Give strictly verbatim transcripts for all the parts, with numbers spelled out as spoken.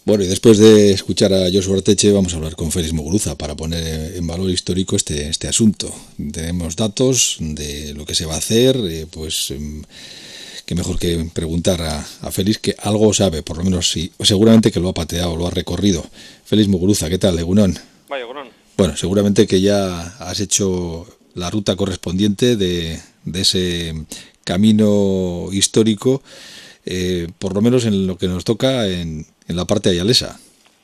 Bueno, y después de escuchar a Josu Arteche, vamos a hablar con Félix Muguruza para poner en valor histórico este, este asunto. Tenemos datos de lo que se va a hacer, eh, pues eh, qué mejor que preguntar a, a Félix, que algo sabe, por lo menos sí, seguramente que lo ha pateado, lo ha recorrido. Félix Muguruza, ¿qué tal, Egunon? Vaya, Egunon. Bueno, seguramente que ya has hecho la ruta correspondiente de, de ese camino histórico, eh, por lo menos en lo que nos toca en, en la parte ayalesa.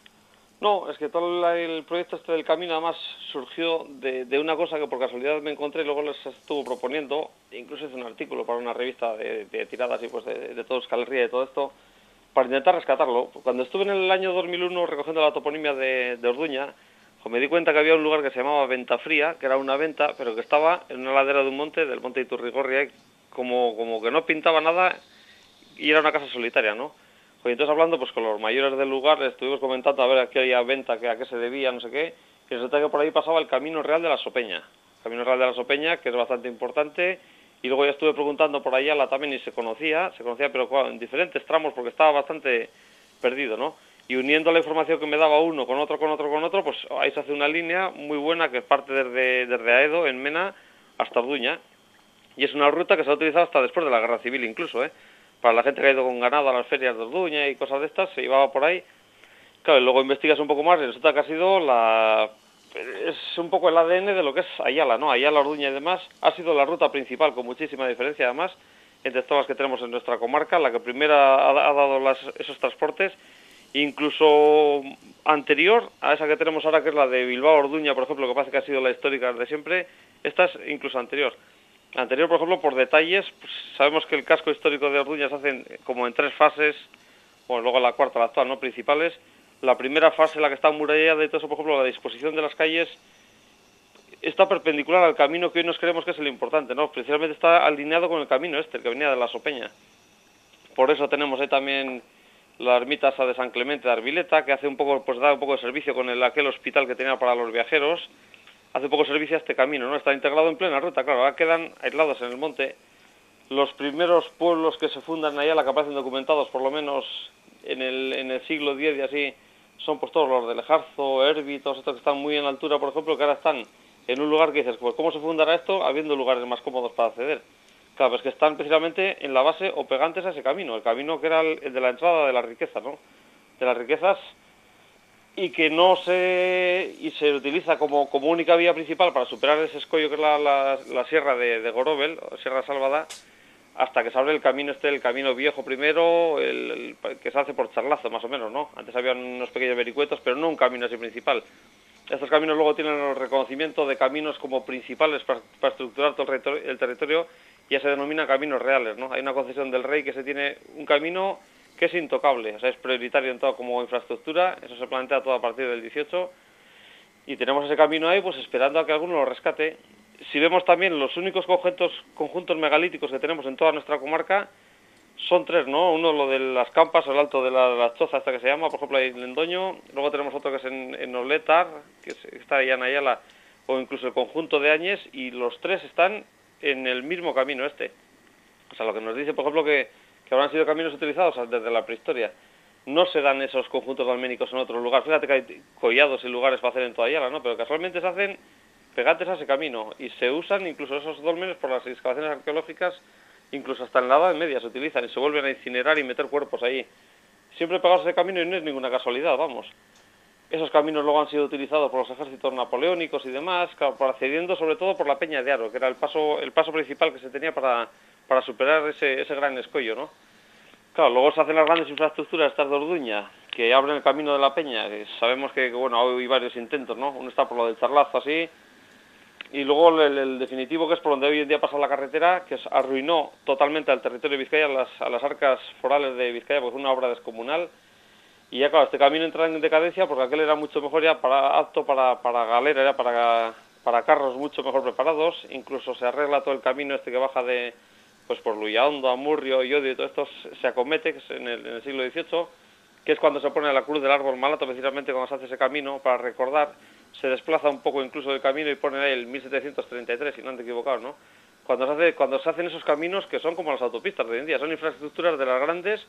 No, es que todo el proyecto este del camino además surgió de, de una cosa que por casualidad me encontré y luego les estuvo proponiendo, incluso hice un artículo para una revista de, de tiradas y pues de, de todo Euskal Herria y todo esto, para intentar rescatarlo. Cuando estuve en el año dos mil uno recogiendo la toponimia de, de Orduña, pues me di cuenta que había un lugar que se llamaba Ventafría, que era una venta, pero que estaba en una ladera de un monte, del monte Iturrigorria, como, como que no pintaba nada y era una casa solitaria, ¿no? Pues entonces hablando pues con los mayores del lugar, les estuvimos comentando a ver a qué había venta, que a qué se debía, no sé qué, y resulta que por ahí pasaba el Camino Real de la Sopeña. El Camino Real de la Sopeña, que es bastante importante, y luego ya estuve preguntando por Ayala también y se conocía, se conocía pero claro, en diferentes tramos porque estaba bastante perdido, ¿no? Y uniendo la información que me daba uno con otro, con otro, con otro, pues ahí se hace una línea muy buena que parte desde, desde Aedo, en Mena, hasta Orduña. Y es una ruta que se ha utilizado hasta después de la Guerra Civil incluso, ¿eh? Para la gente que ha ido con ganado a las ferias de Orduña y cosas de estas, se llevaba por ahí. Claro, y luego investigas un poco más y resulta que ha sido la... es un poco el A D N de lo que es Ayala, ¿no? Ayala, Orduña y demás. Ha sido la ruta principal, con muchísima diferencia además, entre todas las que tenemos en nuestra comarca, la que primera ha, ha dado las, esos transportes, incluso anterior a esa que tenemos ahora, que es la de Bilbao-Orduña, por ejemplo, que parece que ha sido la histórica de siempre, esta es incluso anterior. Anterior, por ejemplo, por detalles, pues sabemos que el casco histórico de Orduña se hace como en tres fases, bueno, luego la cuarta, la actual, ¿no?, principales. La primera fase, la que está amurallada y todo eso, por ejemplo, la disposición de las calles, está perpendicular al camino que hoy nos creemos que es el importante, ¿no? Precisamente está alineado con el camino este, el que venía de la Sopeña. Por eso tenemos ahí también la ermita esa de San Clemente de Arbileta, que hace un poco, pues da un poco de servicio con el, aquel hospital que tenía para los viajeros. Hace poco servicio a este camino, ¿no? Está integrado en plena ruta, claro, ahora quedan aislados en el monte. Los primeros pueblos que se fundan allá, la que aparecen documentados por lo menos en el, en el siglo diez y así, son pues todos los de Lejarzo, Erbi, todos estos que están muy en altura, por ejemplo, que ahora están en un lugar que dices, pues ¿cómo se fundará esto habiendo lugares más cómodos para acceder? Claro, pues que están precisamente en la base o pegantes a ese camino, el camino que era el, el de la entrada de la riqueza, ¿no? De las riquezas, y que no se y se utiliza como, como única vía principal para superar ese escollo que es la, la, la sierra de, de Gorobel, Sierra Salvada, hasta que se abre el camino este, el camino viejo primero, el, el que se hace por Charlazo más o menos, ¿no? Antes había unos pequeños vericuetos, pero no un camino así principal. Estos caminos luego tienen el reconocimiento de caminos como principales para, para estructurar todo el territorio, el territorio, y ya se denominan caminos reales, ¿no? Hay una concesión del rey que se tiene un camino que es intocable, o sea, es prioritario en todo como infraestructura, eso se plantea todo a partir del dieciocho, y tenemos ese camino ahí pues esperando a que alguno lo rescate. Si vemos también los únicos conjuntos, conjuntos megalíticos que tenemos en toda nuestra comarca, son tres, ¿no? Uno lo de las campas, el alto de la, de la choza esta que se llama, por ejemplo ahí en Lendoño, luego tenemos otro que es en, en Oletar, que es, está allá en Ayala, o incluso el conjunto de Añes, y los tres están en el mismo camino este. O sea, lo que nos dice, por ejemplo, que, que habrán sido caminos utilizados desde la prehistoria. No se dan esos conjuntos dalménicos en otros lugares. Fíjate que hay collados y lugares para hacer en toda Ayala, ¿no? Pero casualmente se hacen pegantes a ese camino y se usan incluso esos dólmenes por las excavaciones arqueológicas, incluso hasta en la Edad Media se utilizan y se vuelven a incinerar y meter cuerpos ahí. Siempre pegados a ese camino y no es ninguna casualidad, vamos. Esos caminos luego han sido utilizados por los ejércitos napoleónicos y demás, accediendo sobre todo por la Peña de Aro, que era el paso el paso principal que se tenía para, para superar ese, ese gran escollo, ¿no? Claro, luego se hacen las grandes infraestructuras, estas de Orduña, que abren el camino de la Peña, que sabemos que, que bueno, hay varios intentos, ¿no? Uno está por lo del Charlazo, así, y luego el, el definitivo, que es por donde hoy en día pasa la carretera, que arruinó totalmente al territorio de Vizcaya, a las, a las arcas forales de Vizcaya, porque es una obra descomunal. Y ya claro, este camino entra en decadencia porque aquel era mucho mejor ya para apto para, para galera, era para, para carros mucho mejor preparados. Incluso se arregla todo el camino este que baja de pues por Luyaondo, Amurrio, Llodio y todo esto se acomete, que es en el, en el siglo dieciocho, que es cuando se pone la cruz del árbol malato, precisamente cuando se hace ese camino para recordar. Se desplaza un poco incluso del camino y pone ahí el mil setecientos treinta y tres, si no ando equivocado, ¿no? Cuando se, hace, cuando se hacen esos caminos que son como las autopistas de hoy en día, son infraestructuras de las grandes,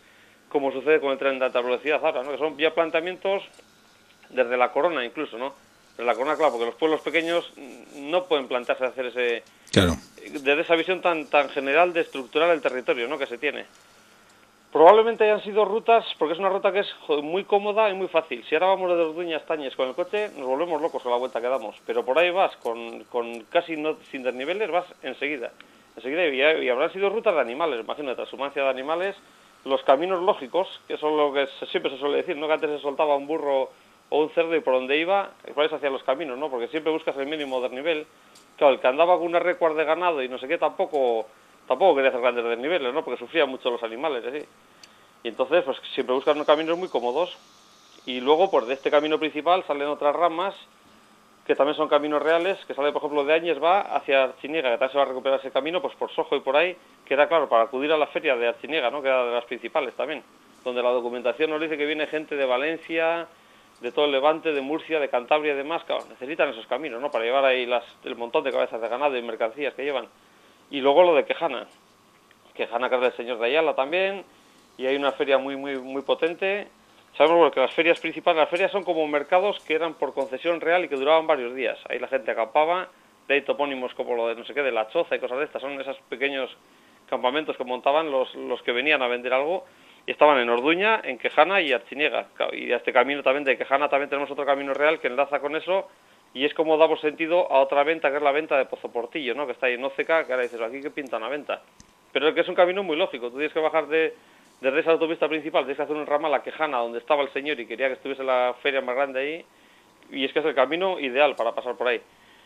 como sucede con el tren de alta velocidad ahora, ¿no? Que son ya planteamientos desde la corona incluso, ¿no? Desde la corona, claro, porque los pueblos pequeños no pueden plantearse hacer ese... Claro. Desde esa visión tan tan general de estructurar el territorio, ¿no? Que se tiene. Probablemente hayan sido rutas, porque es una ruta que es muy cómoda y muy fácil. Si ahora vamos de Orduña a Estañes con el coche, nos volvemos locos con la vuelta que damos. Pero por ahí vas, con, con casi no, sin desniveles, vas enseguida. Enseguida y, y habrán sido rutas de animales, imagino, de transhumancia de animales. Los caminos lógicos, que son lo que se, siempre se suele decir, ¿no? Que antes se soltaba un burro o un cerdo y por donde iba, cuáles hacia los caminos, ¿no? Porque siempre buscas el mínimo desnivel. Claro, el que andaba con una récord de ganado y no sé qué, tampoco tampoco quería hacer grandes desniveles, ¿no? Porque sufrían mucho los animales, ¿sí? Y entonces, pues siempre buscan unos caminos muy cómodos. Y luego, pues de este camino principal salen otras ramas, que también son caminos reales, que sale, por ejemplo, de Áñez, va hacia Archiniega, que también se va a recuperar ese camino, pues por Sojo y por ahí, que era, claro, para acudir a la feria de Archiniega, ¿no? Que era de las principales también, donde la documentación nos dice que viene gente de Valencia, de todo el Levante, de Murcia, de Cantabria y demás. Claro, necesitan esos caminos, ¿no? Para llevar ahí las, el montón de cabezas de ganado y mercancías que llevan. Y luego lo de Quejana, Quejana, que es del señor de Ayala también, y hay una feria muy muy muy potente. Sabemos que las ferias principales, las ferias son como mercados que eran por concesión real y que duraban varios días. Ahí la gente acampaba, de ahí topónimos como lo de no sé qué, de la Choza y cosas de estas. Son esos pequeños campamentos que montaban los, los que venían a vender algo, y estaban en Orduña, en Quejana y Archiniega. Y a este camino también de Quejana también tenemos otro camino real que enlaza con eso, y es como damos sentido a otra venta, que es la venta de Pozo Portillo, ¿no? Que está ahí en Oceca, que ahora dices, aquí que pinta una venta. Pero es que es un camino muy lógico, tú tienes que bajar de... Desde esa autopista principal tienes que hacer un ramal a Quejana, donde estaba el señor y quería que estuviese la feria más grande ahí, y es que es el camino ideal para pasar por ahí.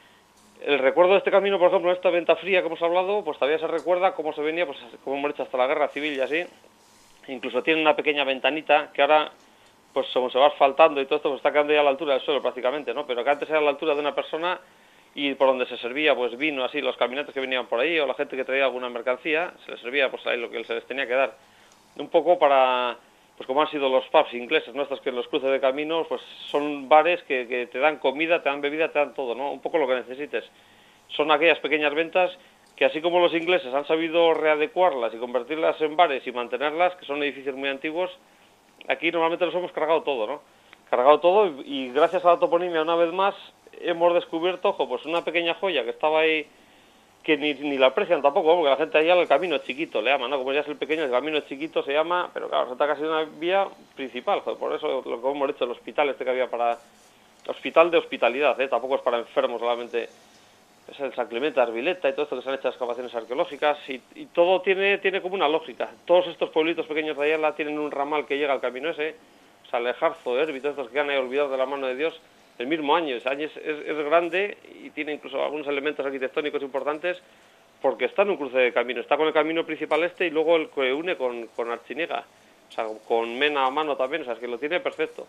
El recuerdo de este camino, por ejemplo, en esta venta fría que hemos hablado, pues todavía se recuerda cómo se venía, pues como hemos hecho hasta la guerra civil y así. Incluso tiene una pequeña ventanita que ahora, pues como se va asfaltando y todo esto, pues está quedando ya a la altura del suelo prácticamente, ¿no? Pero que antes era a la altura de una persona y por donde se servía, pues vino así, los caminantes que venían por ahí o la gente que traía alguna mercancía, se les servía pues ahí lo que se les tenía que dar. Un poco para, pues como han sido los pubs ingleses nuestros, que en los cruces de caminos pues son bares que, que te dan comida, te dan bebida, te dan todo, ¿no? Un poco lo que necesites. Son aquellas pequeñas ventas que, así como los ingleses han sabido readecuarlas y convertirlas en bares y mantenerlas, que son edificios muy antiguos, aquí normalmente los hemos cargado todo, ¿no? Cargado todo y, y gracias a la toponimia una vez más hemos descubierto, ojo, pues una pequeña joya que estaba ahí, que ni, ni la aprecian tampoco, porque la gente allá el camino chiquito le llama, ¿no? Como ya es el pequeño, el camino chiquito se llama, pero claro, resulta casi una vía principal, joder, por eso lo que hemos hecho, el hospital este que había para... Hospital de hospitalidad, ¿eh? Tampoco es para enfermos solamente, es el San Clemente, Arbileta y todo esto que se han hecho excavaciones arqueológicas, y, y todo tiene tiene como una lógica. Todos estos pueblitos pequeños de Ayala tienen un ramal que llega al camino ese, o sea, Lejarzo, Erbi, todos estos que han olvidado de la mano de Dios, el mismo año. Ese año es, es, es grande y tiene incluso algunos elementos arquitectónicos importantes porque está en un cruce de camino. Está con el camino principal este y luego el que une con, con Archiniega. O sea, con Mena a mano también, o sea, es que lo tiene perfecto.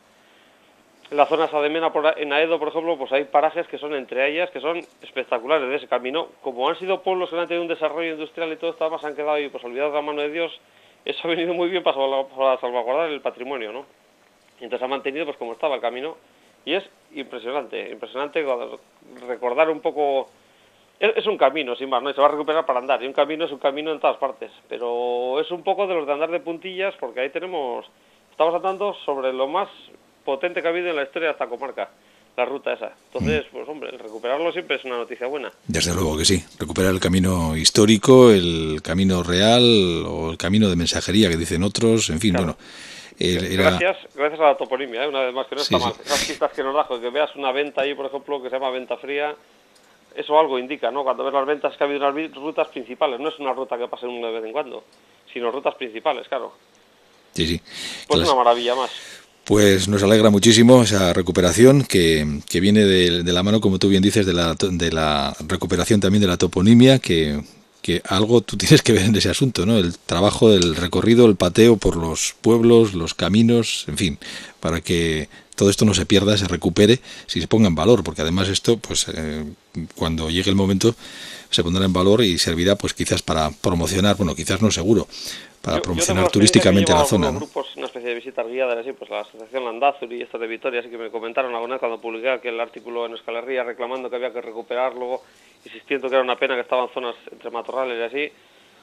En la zona esa de Mena, por, en Aedo, por ejemplo, pues hay parajes que son entre ellas, que son espectaculares de ese camino. Como han sido pueblos que han tenido un desarrollo industrial y todo esto, además han quedado ahí pues olvidados de la mano de Dios, eso ha venido muy bien para, para salvaguardar el patrimonio, ¿no? Y entonces ha mantenido pues como estaba el camino. Y es impresionante, impresionante recordar un poco... Es, es un camino, sin más, ¿no? Y se va a recuperar para andar, y un camino es un camino en todas partes, pero es un poco de los de andar de puntillas, porque ahí tenemos... Estamos andando sobre lo más potente que ha habido en la historia de esta comarca, la ruta esa. Entonces, pues hombre, el recuperarlo siempre es una noticia buena. Desde luego que sí, recuperar el camino histórico, el camino real, o el camino de mensajería que dicen otros, en fin, claro. Bueno... Era... Gracias, gracias a la toponimia, ¿eh? Una vez más, que no está sí, mal. Sí. Esas pistas que nos da, que veas una venta ahí, por ejemplo, que se llama Venta Fría, eso algo indica, ¿no? Cuando ves las ventas que ha habido unas rutas principales, no es una ruta que pase una de vez en cuando, sino rutas principales, claro. Sí, sí. Pues Las... una maravilla más. Pues nos alegra muchísimo esa recuperación que, que viene de, de la mano, como tú bien dices, de la, de la recuperación también de la toponimia, que... que algo tú tienes que ver en ese asunto, ¿no? El trabajo del recorrido, el pateo por los pueblos, los caminos, en fin, para que todo esto no se pierda, se recupere, si se ponga en valor, porque además esto, pues eh, cuando llegue el momento, se pondrá en valor y servirá, pues quizás para promocionar, bueno, quizás no seguro, para yo, promocionar yo turísticamente la zona, ¿no? Grupos, una especie de visitas guiadas, así, pues la Asociación Landazuri y esta de Vitoria, así que me comentaron alguna vez cuando publiqué aquel artículo en Euskal Herria reclamando que había que recuperarlo, insistiendo que era una pena que estaban zonas entre matorrales y así.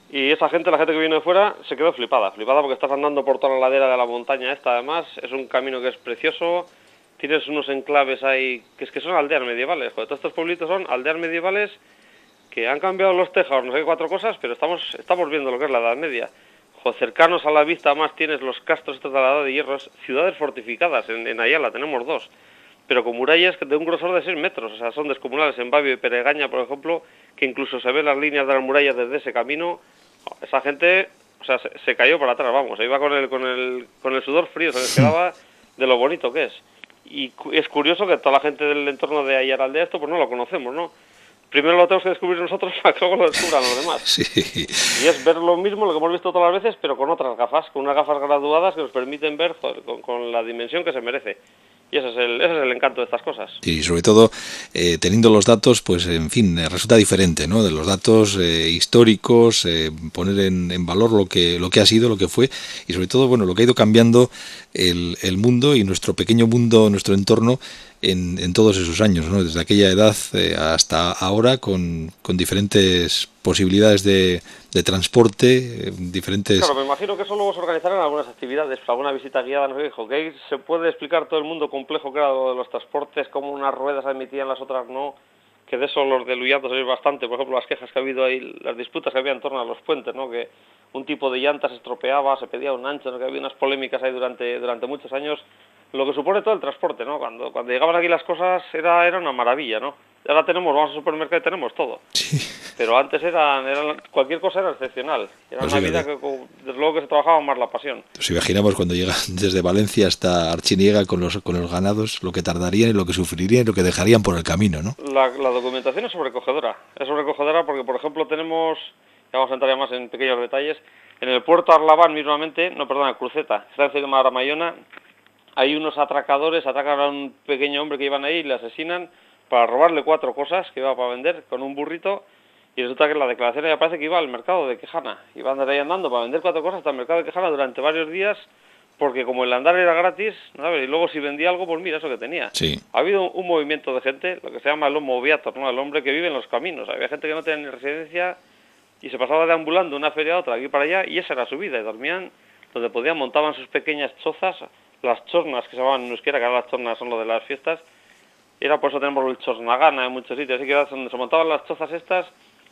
Y esa gente, la gente que vino de fuera, se quedó flipada, flipada porque estás andando por toda la ladera de la montaña esta, además, es un camino que es precioso, tienes unos enclaves ahí, que es que son aldeas medievales, joder, todos estos pueblitos son aldeas medievales que han cambiado los tejados, no sé qué cuatro cosas, pero estamos estamos viendo lo que es la Edad Media. Joder, cercanos a la vista, además tienes los castros estos de la Edad de Hierro, ciudades fortificadas, en, en Ayala tenemos dos, pero con murallas de un grosor de seis metros, o sea, son descomunales. En Babio y Peregaña, por ejemplo, que incluso se ven las líneas de las murallas desde ese camino. Esa gente, o sea, se, se cayó para atrás, vamos, se iba con el, con el, con el sudor frío, se les quedaba de lo bonito que es. Y es curioso que toda la gente del entorno de Ayaraldea esto pues no lo conocemos, ¿no? Primero lo tenemos que descubrir nosotros para que luego lo descubran los demás. Sí. Y es ver lo mismo, lo que hemos visto todas las veces, pero con otras gafas, con unas gafas graduadas que nos permiten ver, joder, con, con la dimensión que se merece. Y ese es el, ese es el encanto de estas cosas. Y sobre todo, eh, teniendo los datos, pues en fin, eh, resulta diferente, ¿no? De los datos eh, históricos, eh, poner en, en valor lo que lo que ha sido, lo que fue, y sobre todo, bueno, lo que ha ido cambiando el, el mundo y nuestro pequeño mundo, nuestro entorno, en, en todos esos años, ¿no? Desde aquella edad eh, hasta ahora, con, con diferentes posibilidades de, de transporte, eh, diferentes... Claro, me imagino que eso luego se organizarán algunas actividades, alguna visita guiada, no sé qué, dijo, que ahí se puede explicar todo el mundo complejo que era lo de los transportes, cómo unas ruedas emitían, las otras no, que de eso los de Luyanto se ve bastante, por ejemplo, las quejas que ha habido ahí, las disputas que había en torno a los puentes, ¿no? Que un tipo de llanta se estropeaba, se pedía un ancho, ¿no? Que había unas polémicas ahí durante durante muchos años, lo que supone todo el transporte, ¿no? Cuando cuando llegaban aquí las cosas era era una maravilla, ¿no? Ahora tenemos, vamos al supermercado y tenemos todo. Sí. Pero antes eran, eran cualquier cosa era excepcional. Era Pues una sí, vida que, desde luego que se trabajaba más la pasión. Nos imaginamos cuando llega desde Valencia hasta Archiniega con los con los ganados, lo que tardarían y lo que sufrirían y lo que dejarían por el camino, ¿no? La, la documentación es sobrecogedora. Es sobrecogedora porque, por ejemplo, tenemos, ya vamos a entrar ya más en pequeños detalles, en el puerto Arlabán mismamente, no, perdona, Cruceta, está en de Aramayona, hay unos atracadores, atracan a un pequeño hombre que iban ahí y le asesinan para robarle cuatro cosas que iba para vender con un burrito, y resulta que la declaración ya parece que iba al mercado de Quejana, iba a andar ahí andando para vender cuatro cosas hasta el mercado de Quejana durante varios días, porque como el andar era gratis, ¿sabes? Y luego si vendía algo, pues mira, eso que tenía. Sí. Ha habido un, un movimiento de gente, lo que se llama el homo viator, ¿no? El hombre que vive en los caminos. Había gente que no tenía ni residencia y se pasaba deambulando de una feria a otra, aquí para allá, y esa era su vida, y dormían donde podían, montaban sus pequeñas chozas, las chornas, que se llamaban en euskera, que ahora las chornas son lo de las fiestas. Era por eso tenemos el chornagana en muchos sitios, así que era donde se montaban las chozas estas,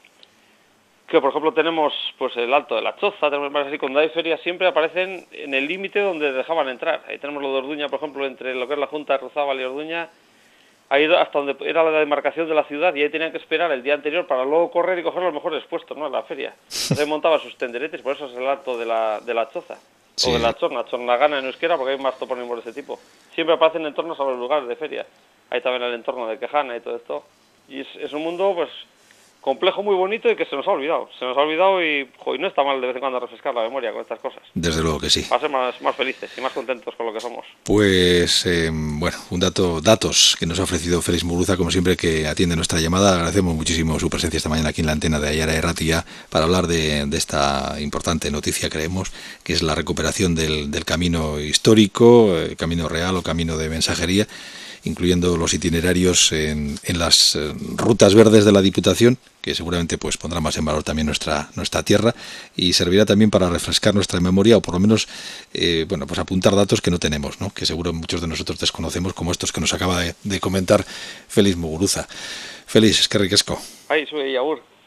que por ejemplo tenemos pues el Alto de la Choza, tenemos varias así, cuando hay ferias siempre aparecen en el límite donde dejaban entrar. Ahí tenemos lo de Orduña, por ejemplo, entre lo que es la Junta de Rozábal y Orduña, ahí hasta donde era la demarcación de la ciudad, y ahí tenían que esperar el día anterior para luego correr y coger los mejores puestos, ¿no? En la feria. Entonces ahí montaban sus tenderetes, por eso es el Alto de la, de la Choza. Sí. O de la Chorna, Chornagana en euskera, porque hay más topónimos de ese tipo. Siempre aparecen en entornos a los lugares de feria. Hay también el entorno de Quejana y todo esto. Y es, es un mundo, pues, complejo, muy bonito y que se nos ha olvidado. Se nos ha olvidado y, jo, y no está mal de vez en cuando refrescar la memoria con estas cosas. Desde luego que sí. Para ser más, más felices y más contentos con lo que somos. Pues, eh, bueno, un dato, datos que nos ha ofrecido Félix Muguruza, como siempre, que atiende nuestra llamada. Agradecemos muchísimo su presencia esta mañana aquí en la antena de Aiara Erratia para hablar de, de esta importante noticia, creemos, que es la recuperación del, del camino histórico, eh, camino real o camino de mensajería, incluyendo los itinerarios en, en las eh, rutas verdes de la Diputación, que seguramente pues pondrá más en valor también nuestra nuestra tierra y servirá también para refrescar nuestra memoria o por lo menos eh, bueno pues apuntar datos que no tenemos, ¿no? Que seguro muchos de nosotros desconocemos, como estos que nos acaba de, de comentar Félix Muguruza. Félix, eskerrik asko. Ai, zuei, agur.